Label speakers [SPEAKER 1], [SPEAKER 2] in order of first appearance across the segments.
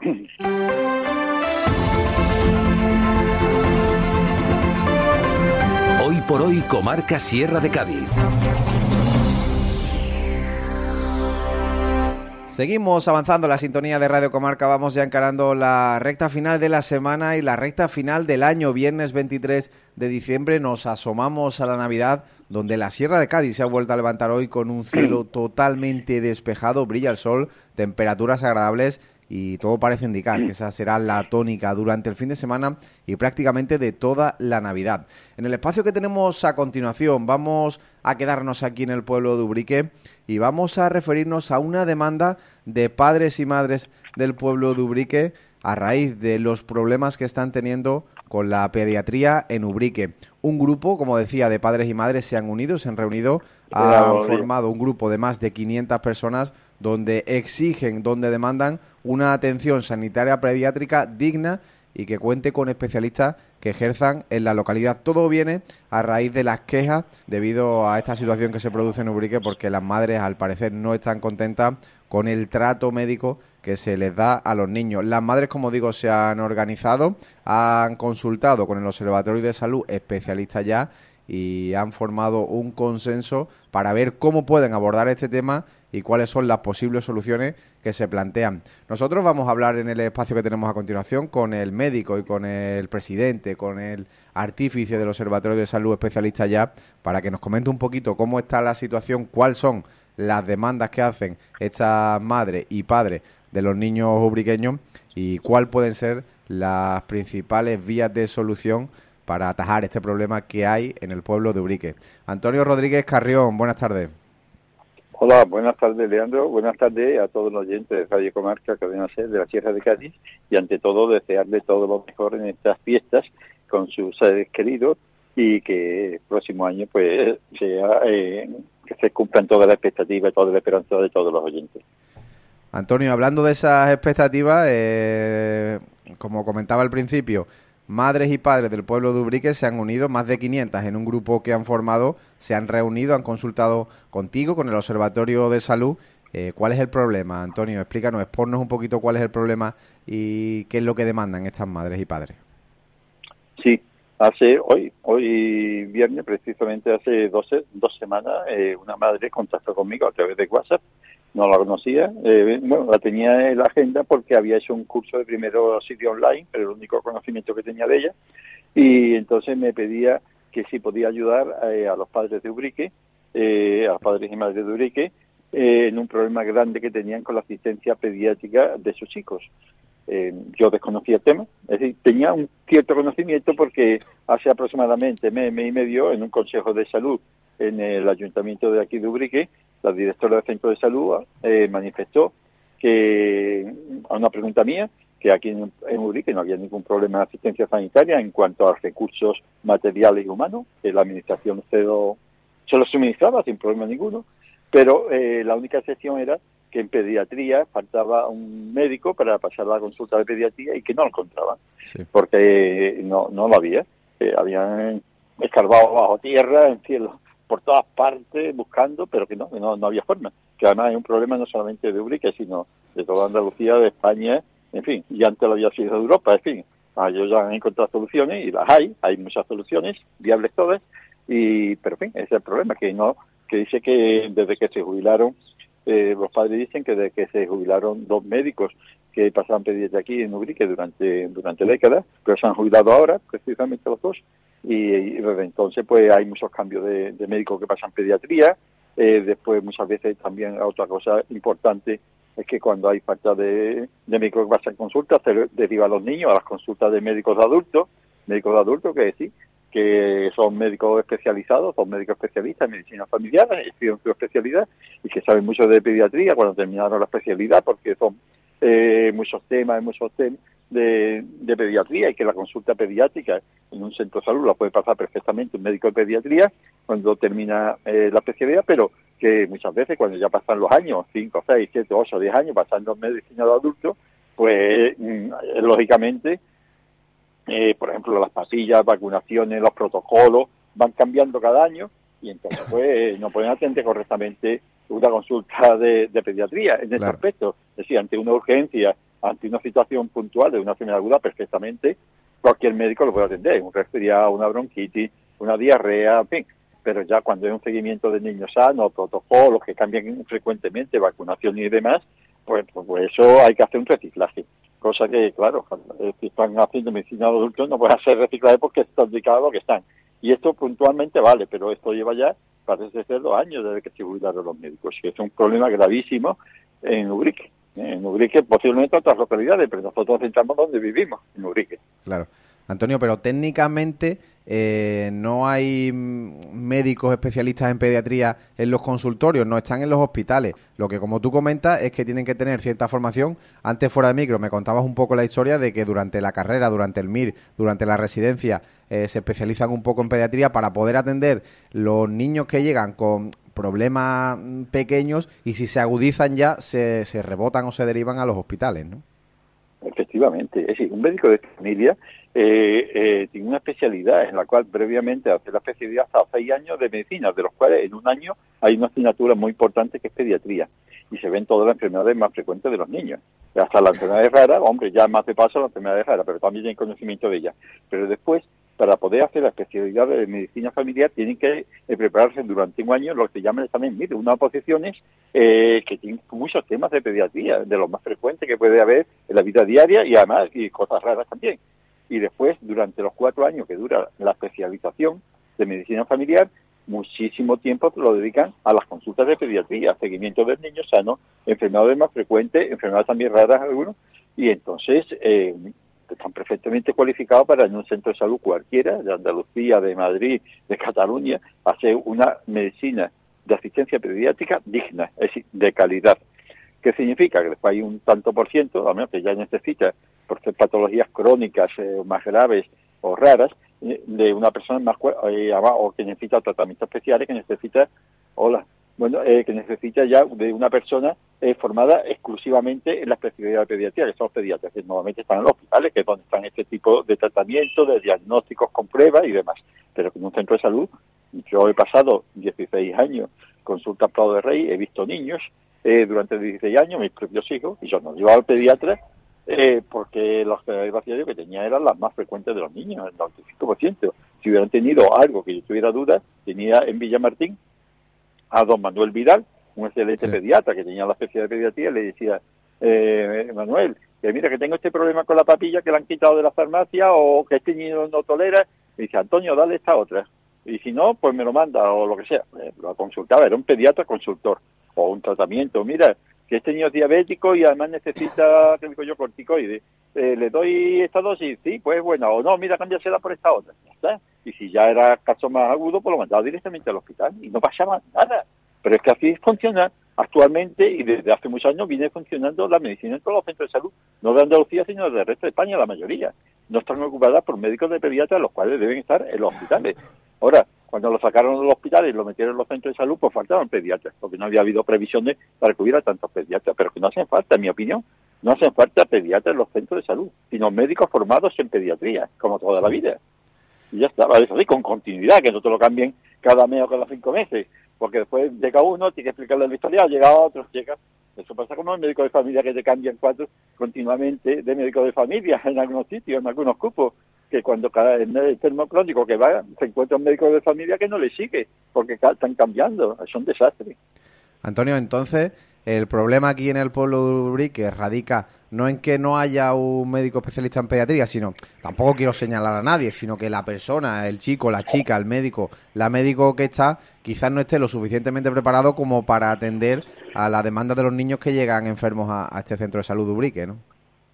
[SPEAKER 1] Hoy por hoy, comarca Sierra de Cádiz.
[SPEAKER 2] Seguimos avanzando la sintonía de Radio Comarca, vamos ya encarando la recta final de la semana y la recta final del año. Viernes 23 de diciembre nos asomamos a la Navidad, donde la Sierra de Cádiz se ha vuelto a levantar hoy con un cielo totalmente despejado, brilla el sol, temperaturas agradables y todo parece indicar que esa será la tónica durante el fin de semana y prácticamente de toda la Navidad. En el espacio que tenemos a continuación vamos a quedarnos aquí en el pueblo de Ubrique y vamos a referirnos a una demanda de padres y madres del pueblo de Ubrique a raíz de los problemas que están teniendo con la pediatría en Ubrique. Un grupo, como decía, de padres y madres se han reunido, han formado un grupo de más de 500 personas donde exigen, donde demandan una atención sanitaria pediátrica digna y que cuente con especialistas que ejerzan en la localidad. Todo viene a raíz de las quejas debido a esta situación que se produce en Ubrique, porque las madres al parecer no están contentas con el trato médico que se les da a los niños. Las madres, como digo, se han organizado, han consultado con el Observatorio de Salud, especialistas ya, y han formado un consenso para ver cómo pueden abordar este tema y cuáles son las posibles soluciones que se plantean. Nosotros vamos a hablar en el espacio que tenemos a continuación con el médico y con el presidente, con el artífice del Observatorio de Salud, especialista ya, para que nos comente un poquito cómo está la situación, cuáles son las demandas que hacen estas madres y padres de los niños ubriqueños y cuáles pueden ser las principales vías de solución para atajar este problema que hay en el pueblo de Ubrique. Antonio Rodríguez Carrión, buenas tardes.
[SPEAKER 3] Hola, buenas tardes, Leandro. Buenas tardes a todos los oyentes de Radio Comarca, Cadena SER de la Sierra de Cádiz, y ante todo desearle todo lo mejor en estas fiestas con sus seres queridos y que el próximo año pues sea que se cumplan todas las expectativas, toda la esperanza de todos los oyentes.
[SPEAKER 2] Antonio, hablando de esas expectativas, como comentaba al principio, madres y padres del pueblo de Ubrique se han unido, más de 500 en un grupo que han formado, se han reunido, han consultado contigo, con el Observatorio de Salud. ¿Cuál es el problema, Antonio? Explícanos, exponnos un poquito cuál es el problema y qué es lo que demandan estas madres y padres.
[SPEAKER 3] Sí, hoy viernes, precisamente hace dos semanas, una madre contactó conmigo a través de WhatsApp. No la conocía, la tenía en la agenda porque había hecho un curso de primero auxilio online, pero el único conocimiento que tenía de ella, y entonces me pedía que si podía ayudar a los padres de Ubrique, a los padres y madres de Ubrique, en un problema grande que tenían con la asistencia pediátrica de sus hijos. Yo desconocía el tema, es decir, tenía un cierto conocimiento porque hace aproximadamente mes y medio, en un consejo de salud en el ayuntamiento de aquí de Ubrique, la directora del centro de salud manifestó que, a una pregunta mía, que aquí en Ubrique no había ningún problema de asistencia sanitaria en cuanto a recursos materiales y humanos, que la administración se lo suministraba sin problema ninguno, pero la única excepción era que en pediatría faltaba un médico para pasar la consulta de pediatría y que no lo encontraban, sí, porque no lo había. Habían escarbado bajo tierra, en cielo, por todas partes buscando, pero que no había forma. Que además hay un problema no solamente de Ubrique, sino de toda Andalucía, de España, en fin, y antes lo había sido de Europa, en fin. Ellos ya han encontrado soluciones y las hay muchas soluciones, viables todas, pero en fin, ese es el problema, que dice que desde que se jubilaron, los padres dicen que desde que se jubilaron 2 médicos que pasaban pediatría aquí en Ubrique durante décadas, pero se han jubilado ahora, precisamente los 2, y desde entonces pues hay muchos cambios de médicos que pasan pediatría. Después muchas veces también otra cosa importante es que cuando hay falta de médicos que pasan consultas, se deriva a los niños a las consultas de médicos de adultos que decir que son médicos especializados, son médicos especialistas en medicina familiar, estudian su especialidad y que saben mucho de pediatría cuando terminaron la especialidad, porque son muchos temas de pediatría, y que la consulta pediátrica en un centro de salud la puede pasar perfectamente un médico de pediatría cuando termina la especialidad, pero que muchas veces cuando ya pasan los años, 5, 6, 7, 8, 10 años pasando en medicina de adultos, pues lógicamente, por ejemplo, las pastillas, vacunaciones, los protocolos van cambiando cada año, y entonces pues no pueden atender correctamente una consulta de pediatría en ese aspecto. Es decir, ante una urgencia ante una situación puntual de una enfermedad aguda, perfectamente cualquier médico lo puede atender, un resfriado, una bronquitis, una diarrea, en fin. Pero ya cuando hay un seguimiento de niños sanos, protocolos que cambian frecuentemente, vacunación y demás, pues eso hay que hacer un reciclaje. Cosa que, claro, si están haciendo medicina de adultos no pueden hacer reciclaje porque está indicado que están. Y esto puntualmente vale, pero esto lleva ya, parece ser 2 años desde que se jubilaron los médicos. Y es un problema gravísimo en Ubrique. En Ubrique, posiblemente en otras localidades, pero nosotros centramos donde vivimos, en Ubrique.
[SPEAKER 2] Claro. Antonio, pero técnicamente no hay médicos especialistas en pediatría en los consultorios, no están en los hospitales. Lo que, como tú comentas, es que tienen que tener cierta formación. Antes, fuera de micro, me contabas un poco la historia de que durante la carrera, durante el MIR, durante la residencia, se especializan un poco en pediatría para poder atender los niños que llegan con problemas pequeños y si se agudizan ya se rebotan o se derivan a los hospitales, ¿no?
[SPEAKER 3] Efectivamente, es decir, un médico de familia tiene una especialidad en la cual previamente hace la especialidad hasta 6 años de medicina, de los cuales en un año hay una asignatura muy importante que es pediatría, y se ven todas las enfermedades más frecuentes de los niños. Hasta las enfermedades raras, hombre, ya más de paso las enfermedades raras, pero también hay conocimiento de ellas. Pero después, para poder hacer la especialidad de medicina familiar, tienen que prepararse durante un año lo que se llama también, mire, unas posiciones que tienen muchos temas de pediatría, de los más frecuentes que puede haber en la vida diaria y además y cosas raras también. Y después, durante los 4 años que dura la especialización de medicina familiar, muchísimo tiempo lo dedican a las consultas de pediatría, seguimiento del niño sano, enfermedades más frecuentes, enfermedades también raras algunos, y entonces están perfectamente cualificados para en un centro de salud cualquiera, de Andalucía, de Madrid, de Cataluña, hacer una medicina de asistencia pediátrica digna, es decir, de calidad. ¿Qué significa? Que después hay un tanto por ciento, a menos que ya necesita, por ser patologías crónicas más graves o raras, de una persona más o que necesita tratamientos especiales, que necesita, que necesita ya de una persona formada exclusivamente en la especialidad de pediatría, que son los pediatras, que normalmente están en los hospitales, que es donde están este tipo de tratamientos, de diagnósticos con pruebas y demás. Pero que en un centro de salud, yo he pasado 16 años consulta Prado de Rey, he visto niños durante 16 años, mis propios hijos, y yo no llevaba al pediatra porque las gracias que tenía eran las más frecuentes de los niños, el 95%. Si hubieran tenido algo que yo tuviera dudas, tenía en Villamartín a don Manuel Vidal, un excelente pediatra que tenía la especialidad de pediatría, le decía, Manuel, que mira que tengo este problema con la papilla que le han quitado de la farmacia o que este niño no tolera, y dice, Antonio, dale esta otra. Y si no, pues me lo manda o lo que sea. Lo consultaba, era un pediatra consultor. O un tratamiento, mira, que este niño es diabético y además necesita, ¿qué digo yo?, corticoides. ¿Le doy esta dosis? Sí, pues bueno, o no, mira, cámbiasela por esta otra. Ya está. Y si ya era caso más agudo, pues lo mandaba directamente al hospital y no pasaba nada. Pero es que así funciona actualmente y desde hace muchos años viene funcionando la medicina en todos los centros de salud, no de Andalucía, sino del resto de España, la mayoría. No están ocupadas por médicos de pediatría, los cuales deben estar en los hospitales. Ahora, cuando lo sacaron de los hospitales y lo metieron en los centros de salud, pues faltaban pediatras, porque no había habido previsiones para que hubiera tantos pediatras, pero que no hacen falta, en mi opinión, no hacen falta pediatras en los centros de salud, sino médicos formados en pediatría, como toda la vida. Y ya está, eso sí, con continuidad, que no te lo cambien cada mes o cada 5 meses, porque después llega uno, tiene que explicarle la historia, llega otro, llega... Eso pasa como el médico de familia que te cambian 4 continuamente de médico de familia en algunos sitios, en algunos cupos, que cuando cada enfermo crónico que va, se encuentra un médico de familia que no le sigue, porque están cambiando, es un desastre.
[SPEAKER 2] Antonio, entonces, el problema aquí en el pueblo de Ubrique radica no en que no haya un médico especialista en pediatría, sino, tampoco quiero señalar a nadie, sino que la persona, el chico, la chica, el médico, la médico que está, quizás no esté lo suficientemente preparado como para atender a la demanda de los niños que llegan enfermos a este centro de salud de Ubrique, ¿no?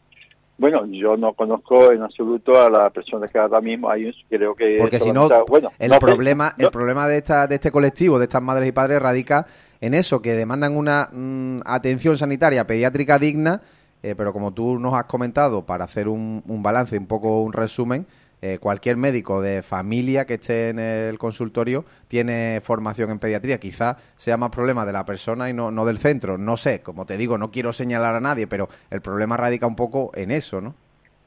[SPEAKER 3] Bueno, yo no conozco en absoluto a la persona que ahora mismo hay, creo que...
[SPEAKER 2] Porque si no, el problema de este colectivo, de estas madres y padres, radica en eso, que demandan una atención sanitaria pediátrica digna, pero como tú nos has comentado, para hacer un balance, un poco un resumen, cualquier médico de familia que esté en el consultorio tiene formación en pediatría. Quizás sea más problema de la persona y no del centro. No sé, como te digo, no quiero señalar a nadie, pero el problema radica un poco en eso, ¿no?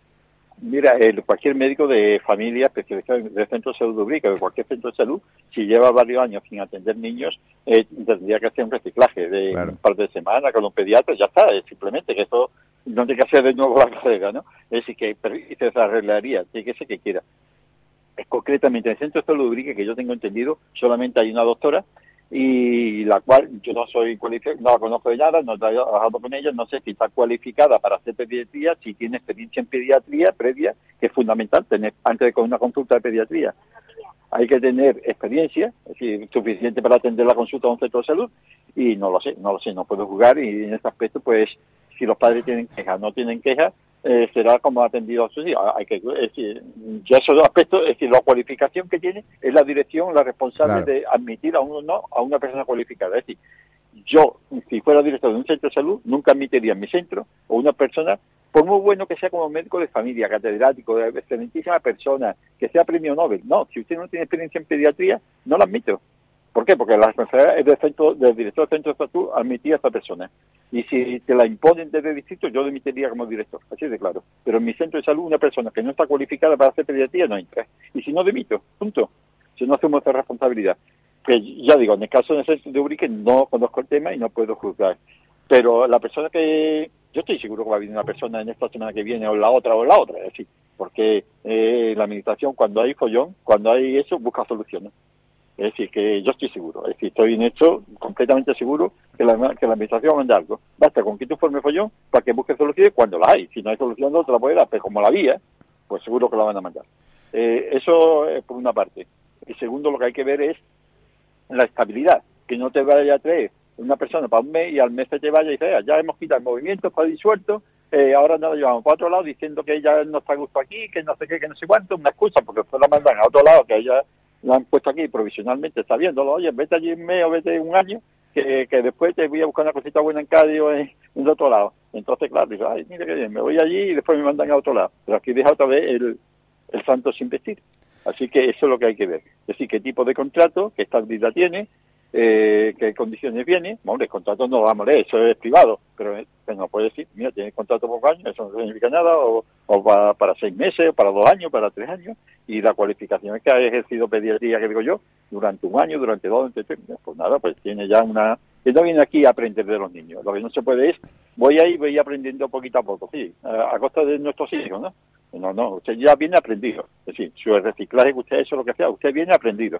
[SPEAKER 3] Mira, cualquier médico de familia especializado en el centro de salud de Ubrique, de cualquier centro de salud, si lleva varios años sin atender niños, tendría que hacer un reciclaje de un par de semanas con un pediatra, ya está, simplemente que eso no tiene que hacer de nuevo la carrera, ¿no? Es decir, que y se arreglaría, tiene que ser que quiera. Concretamente, en el Centro de Salud de Ubrique, que yo tengo entendido, solamente hay una doctora, y la cual yo no soy cualificada, no la conozco de nada, no he trabajado con ella, no sé si está cualificada para hacer pediatría, si tiene experiencia en pediatría previa, que es fundamental tener antes de con una consulta de pediatría. Hay que tener experiencia, es decir, suficiente para atender la consulta de un centro de salud, y no lo sé, no puedo jugar, y en este aspecto, pues, si los padres tienen quejas, no tienen quejas, será como atendido a sus hijos. Hay que, es decir, ya esos aspectos, es decir, la cualificación que tiene es la dirección la responsable de admitir a uno no a una persona cualificada. Es decir, yo, si fuera director de un centro de salud, nunca admitiría en mi centro o una persona, por muy bueno que sea como médico de familia, catedrático, de excelentísima persona, que sea premio Nobel. No, si usted no tiene experiencia en pediatría, no la admito. ¿Por qué? Porque la responsabilidad es del director del centro de salud admitir a esta persona. Y si te la imponen desde el distrito, yo dimitiría como director, así de claro. Pero en mi centro de salud, una persona que no está cualificada para hacer pediatría no entra. Y si no, dimito, punto. Si no hacemos esa responsabilidad. Que ya digo, en el caso del centro de Ubrique no conozco el tema y no puedo juzgar. Pero la persona que... Yo estoy seguro que va a venir una persona en esta semana que viene o la otra, es decir, porque la administración cuando hay follón, cuando hay eso, busca soluciones. Es decir, que yo estoy seguro, es decir, estoy en esto completamente seguro que la administración va a mandar algo. Basta con que tú formes follón para que busque soluciones cuando la hay. Si no hay solución, no te la puede dar, pero como la había, pues seguro que la van a mandar. Eso es por una parte. Y segundo, lo que hay que ver es la estabilidad, que no te vaya a traer una persona para un mes y al mes se te vaya y dice, ya hemos quitado el movimiento, está disuelto, ahora nos lo llevamos para otro lado diciendo que ella no está a gusto aquí, que no sé qué, que no sé cuánto, una excusa, porque después la mandan a otro lado, que ella la han puesto aquí provisionalmente, está viéndolo, oye, vete allí un mes o vete un año, que después te voy a buscar una cosita buena en Cádiz o en otro lado. Entonces, claro, digo, ay, mira qué bien, me voy allí y después me mandan a otro lado. Pero aquí deja otra vez el santo sin vestir. Así que eso es lo que hay que ver. Es decir, qué tipo de contrato, qué estabilidad tiene, qué condiciones viene. Bueno, el contrato no vamos a leer, eso es privado, pero no puede decir, mira, tienes contrato por un año, eso no significa nada, o para 6 meses, o para 2 años, para 3 años, y la cualificación es que ha ejercido pediatría, que digo yo, durante 1 año, durante 2, durante 3, pues nada, pues tiene ya una... Él no viene aquí a aprender de los niños, lo que no se puede es, voy aprendiendo poquito a poco, sí, a costa de nuestros hijos, ¿no? No, usted ya viene aprendido, es decir, su reciclaje, usted eso lo que sea, usted viene aprendido,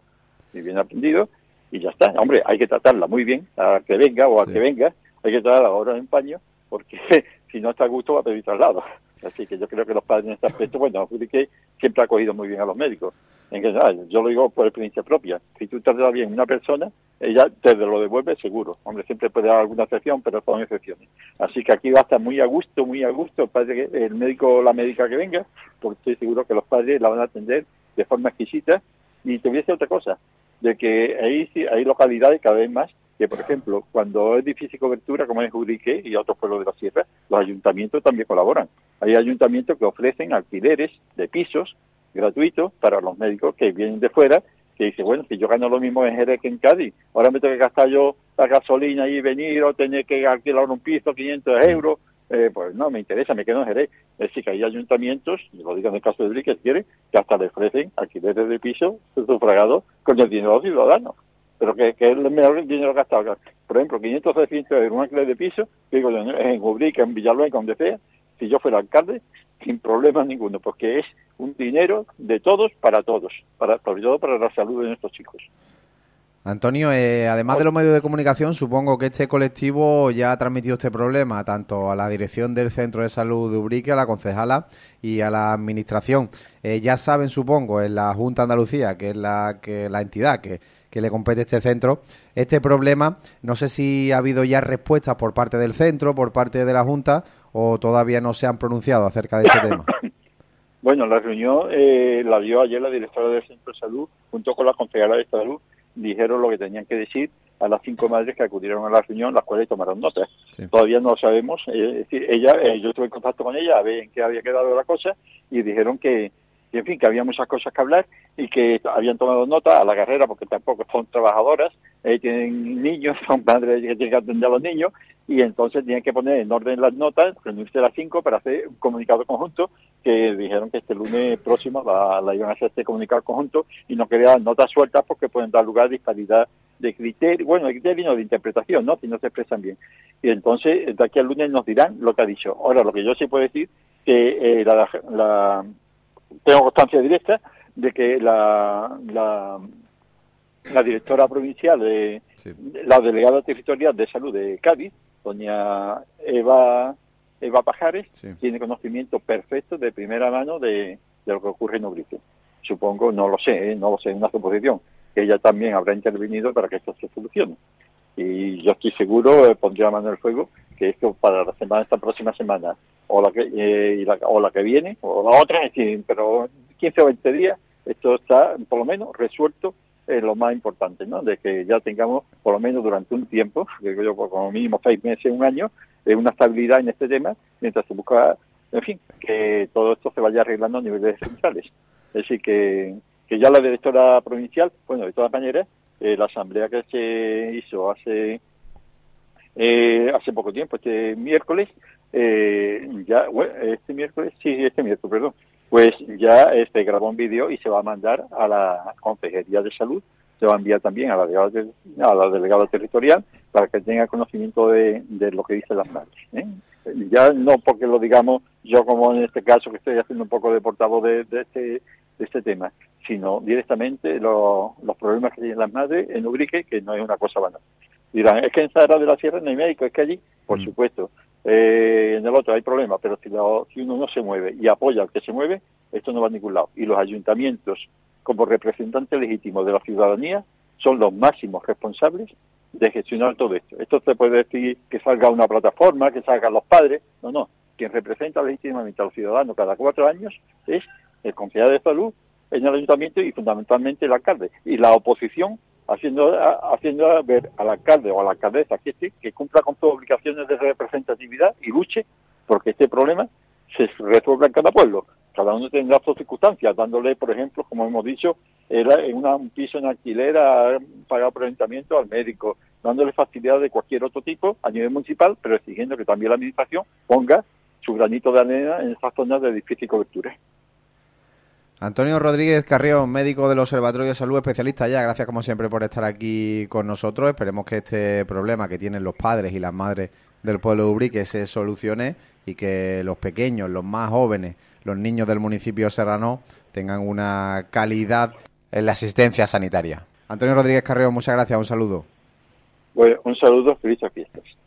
[SPEAKER 3] y ya está. Hombre, hay que tratarla muy bien, a que venga o a que venga, hay que tratarla ahora en paño, porque si no está a gusto va a pedir traslado. Así que yo creo que los padres en este aspecto, bueno, que siempre ha acogido muy bien a los médicos. En general, yo lo digo por experiencia propia. Si tú tratas bien a una persona, ella te lo devuelve seguro. Hombre, siempre puede haber alguna excepción, pero son excepciones. Así que aquí va a estar muy a gusto el padre, el médico o la médica que venga, porque estoy seguro que los padres la van a atender de forma exquisita. Y te voy a decir otra cosa, de que hay localidades cada vez más que, por ejemplo, cuando es difícil cobertura, como es Ubrique y otros pueblos de la sierra, los ayuntamientos también colaboran. Hay ayuntamientos que ofrecen alquileres de pisos gratuitos para los médicos que vienen de fuera, que dicen, bueno, si yo gano lo mismo en Jerez que en Cádiz, ahora me tengo que gastar yo la gasolina y venir o tener que alquilar un piso, 500 euros, pues no, me interesa, me quedo en Jerez. Es decir, que hay ayuntamientos, y lo digo en el caso de Ubrique, si quiere, que hasta le ofrecen alquileres de piso sufragados con el dinero de los ciudadanos. Pero que es el mejor dinero gastado. Por ejemplo, 500 o 600 euros, un alquiler de piso, digo, en Ubrique, en Villaluenga, donde sea, si yo fuera alcalde, sin problema ninguno, porque es un dinero de todos para todos, sobre todo para la salud de nuestros chicos.
[SPEAKER 2] Antonio, además de los medios de comunicación, supongo que este colectivo ya ha transmitido este problema tanto a la dirección del Centro de Salud de Ubrique, a la concejala y a la administración. Ya saben, supongo, en la Junta de Andalucía, que es la entidad que le compete este centro, este problema. No sé si ha habido ya respuestas por parte del centro, por parte de la Junta, o todavía no se han pronunciado acerca de este tema.
[SPEAKER 3] Bueno, la reunión la dio ayer la directora del Centro de Salud, junto con la concejala de Salud, dijeron lo que tenían que decir a las 5 madres que acudieron a la reunión, las cuales tomaron notas. Sí. Todavía no lo sabemos. Es decir, yo estuve en contacto con ella a ver en qué había quedado la cosa y dijeron que en fin, que había muchas cosas que hablar y que habían tomado nota a la carrera, porque tampoco son trabajadoras, tienen niños, son padres que tienen que atender a los niños, y entonces tienen que poner en orden las notas, reunirse a las 5 para hacer un comunicado conjunto, que dijeron que este lunes próximo la iban a hacer este comunicado conjunto, y no querían notas sueltas porque pueden dar lugar a disparidad de criterio, bueno, de criterio no, de interpretación, ¿no? Si no se expresan bien. Y entonces, de aquí al lunes nos dirán lo que ha dicho. Ahora, lo que yo sí puedo decir, que tengo constancia directa de que la directora provincial, la delegada territorial de salud de Cádiz, doña Eva Pajares, tiene conocimiento perfecto de primera mano de lo que ocurre en Ubrique. Supongo, no lo sé, una suposición, que ella también habrá intervenido para que esto se solucione. Y yo estoy seguro, pondría la mano en el fuego, que esto para esta próxima semana, o la que viene, o la otra, pero 15 o 20 días, esto está por lo menos resuelto, lo más importante, ¿no? De que ya tengamos por lo menos durante un tiempo, digo yo, como mínimo 6 meses, un año, una estabilidad en este tema, mientras se busca, en fin, que todo esto se vaya arreglando a niveles centrales. Es decir, que ya la directora provincial, bueno, de todas maneras, la asamblea que se hizo hace poco tiempo, este miércoles, perdón, pues ya grabó un vídeo y se va a mandar a la Consejería de Salud, se va a enviar también a la delegada territorial para que tenga conocimiento de lo que dicen las madres, ¿eh? Ya no porque lo digamos yo, como en este caso que estoy haciendo un poco de portavoz de este tema, sino directamente los problemas que tienen las madres en Ubrique, que no es una cosa banal. Dirán, es que en Sahara de la Sierra no hay médico, es que allí, por supuesto, en el otro hay problemas, pero si uno no se mueve y apoya al que se mueve, esto no va a ningún lado. Y los ayuntamientos, como representantes legítimos de la ciudadanía, son los máximos responsables de gestionar todo esto. Esto se puede decir que salga una plataforma, que salgan los padres, no. Quien representa legítimamente a los ciudadanos cada 4 años es el concejal de salud en el ayuntamiento y fundamentalmente el alcalde. Y la oposición haciendo ver al alcalde o a la alcaldesa que cumpla con sus obligaciones de representatividad y luche porque este problema se resuelva en cada pueblo. Cada uno tendrá sus circunstancias, dándole, por ejemplo, como hemos dicho, un piso en alquiler pagado por el ayuntamiento al médico, dándole facilidades de cualquier otro tipo a nivel municipal, pero exigiendo que también la administración ponga su granito de arena en esas zonas de difícil cobertura.
[SPEAKER 2] Antonio Rodríguez Carrión, médico del Observatorio de Salud, especialista ya. Gracias como siempre por estar aquí con nosotros. Esperemos que este problema que tienen los padres y las madres del pueblo de Ubrique se solucione y que los pequeños, los más jóvenes, los niños del municipio serrano tengan una calidad en la asistencia sanitaria. Antonio Rodríguez Carrión, muchas gracias. Un saludo.
[SPEAKER 3] Bueno, un saludo, felices fiestas.